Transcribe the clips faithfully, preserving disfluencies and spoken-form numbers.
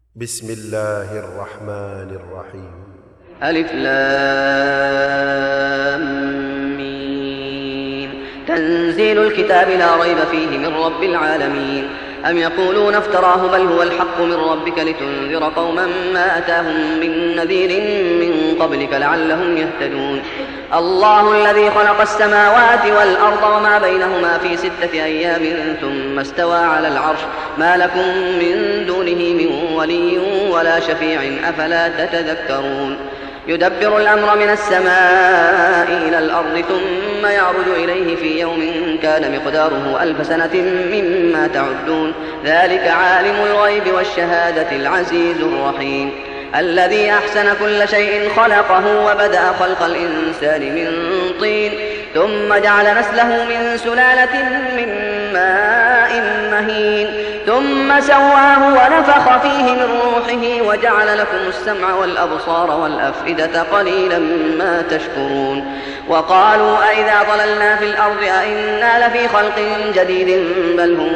بسم الله الرحمن الرحيم. ألف لام ميم. تنزيل الكتاب لا ريب فيه من رب العالمين. أم يقولون افتراه بل هو الحق من ربك لتنذر قوما ما أتاهم من نذير من قبلك لعلهم يهتدون. الله الذي خلق السماوات والأرض وما بينهما في ستة أيام ثم استوى على العرش ما لكم من دونه من ولي ولا شفيع أفلا تتذكرون. يدبر الأمر من السماء إلى الأرض ثم يعرج إليه في يوم كان مقداره ألف سنة مما تعدون. ذلك عالم الغيب والشهادة العزيز الرحيم. الذي أحسن كل شيء خلقه وبدأ خلق الإنسان من طين ثم جعل نسله من سلالة من ماء مهين ثم سواه ونفخ فيه من روحه وجعل لكم السمع والأبصار والأفئدة قليلا ما تشكرون. وقالوا أئذا ضللنا في الأرض أئنا لفي خلق جديد بل هم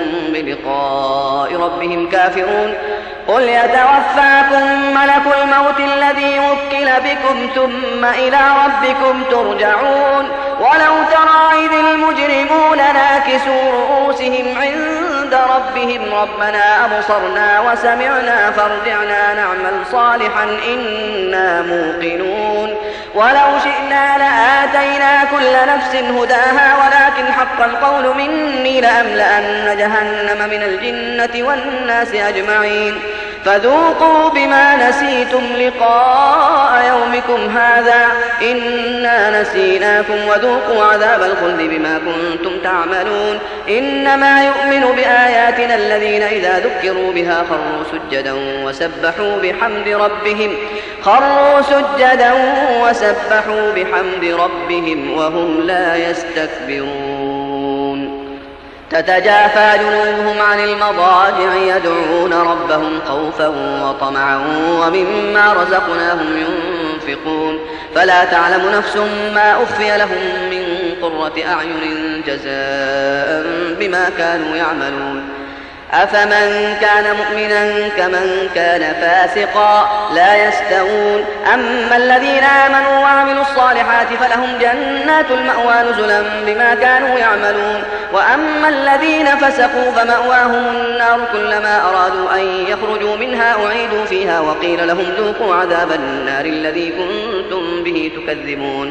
بلقاء ربهم كافرون. قل يتوفاكم ملك الموت الذي وكل بكم ثم إلى ربكم ترجعون. ولو ترى إذ المجرمون ناكسوا رؤوسهم عند ربهم ربنا أبصرنا وسمعنا فارجعنا نعمل صالحا إنا موقنون. ولو شئنا لآتينا كل نفس هداها ولكن حق القول مني لأملأن جهنم من الجنة والناس أجمعين. فذوقوا بما نسيتم لقاء يومكم هذا إنا نسيناكم وذوقوا عذاب الخلد بما كنتم تعملون. إنما يؤمن بآياتنا الذين إذا ذكروا بها خروا سجدا وسبحوا بحمد ربهم خروا سجدا وسبحوا بحمد ربهم وهم لا يستكبرون. تتجافى جنوبهم عن المضاجع يدعون ربهم خوفا وطمعا ومما رزقناهم ينفقون. فلا تعلم نفس ما أخفي لهم من قرة أعين جزاء بما كانوا يعملون. أفمن كان مؤمنا كمن كان فاسقا لا يستوون. أما الذين آمنوا وعملوا الصالحات فلهم جنات المأوى نزلا بما كانوا يعملون. وأما الذين فسقوا فمأواهم النار كلما أرادوا أن يخرجوا منها أعيدوا فيها وقيل لهم ذوقوا عذاب النار الذي كنتم به تكذبون.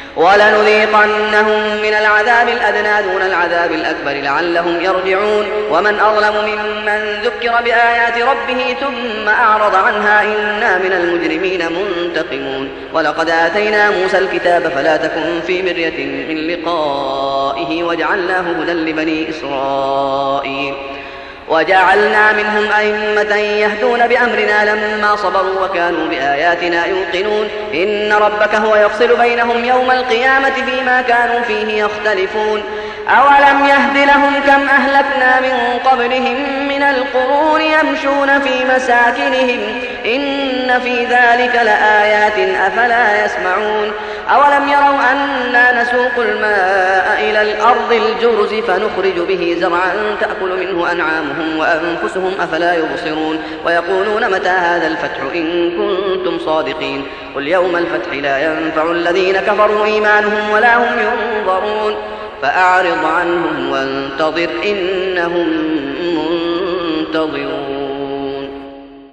ولنذيقنهم من العذاب الأدنى دون العذاب الأكبر لعلهم يرجعون. ومن أظلم ممن ذكر بآيات ربه ثم أعرض عنها إنا من المجرمين منتقمون. ولقد آتينا موسى الكتاب فلا تكن في مرية من لقائه وجعلناه هدى لبني إسرائيل وجعلنا منهم أئمة يهدون بأمرنا لما صبروا وكانوا بآياتنا يوقنون. إن ربك هو يفصل بينهم يوم القيامة فيما كانوا فيه يختلفون. أولم يهد لهم كم أهلكنا من قبلهم من القرون يمشون في مساكنهم إن في ذلك لآيات أفلا يسمعون. أولم يروا أنا نسوق الماء إلى الأرض الجرز فنخرج به زرعا تأكل منه أنعامهم وأنفسهم أفلا يبصرون. ويقولون متى هذا الفتح إن كنتم صادقين. قل يوم الفتح لا ينفع الذين كفروا إيمانهم ولا هم ينظرون. فأعرض عنهم وانتظر إنهم منتظرون.